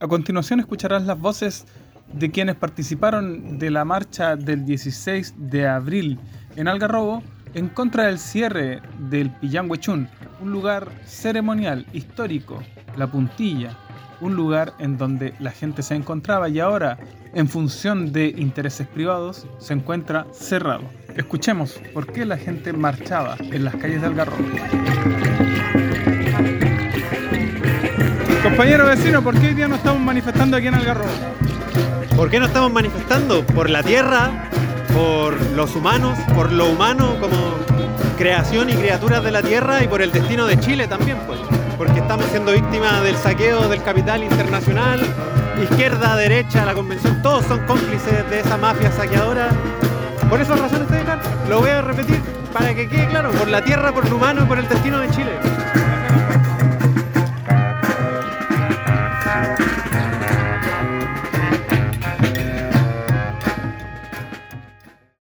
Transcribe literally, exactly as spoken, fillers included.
A continuación escucharás las voces de quienes participaron de la marcha del dieciséis de abril en Algarrobo en contra del cierre del Pillanhuechún, un lugar ceremonial, histórico, La Puntilla, un lugar en donde la gente se encontraba y ahora, en función de intereses privados, se encuentra cerrado. Escuchemos por qué la gente marchaba en las calles de Algarrobo. Compañero vecino, ¿por qué hoy día no estamos manifestando aquí en Algarrobo? ¿Por qué no estamos manifestando? Por la tierra, por los humanos, por lo humano como creación y criaturas de la tierra y por el destino de Chile también, pues. Porque estamos siendo víctimas del saqueo del capital internacional, izquierda, derecha, la convención, todos son cómplices de esa mafia saqueadora. Por esas razones estoy acá, lo voy a repetir para que quede claro, por la tierra, por lo humano y por el destino de Chile.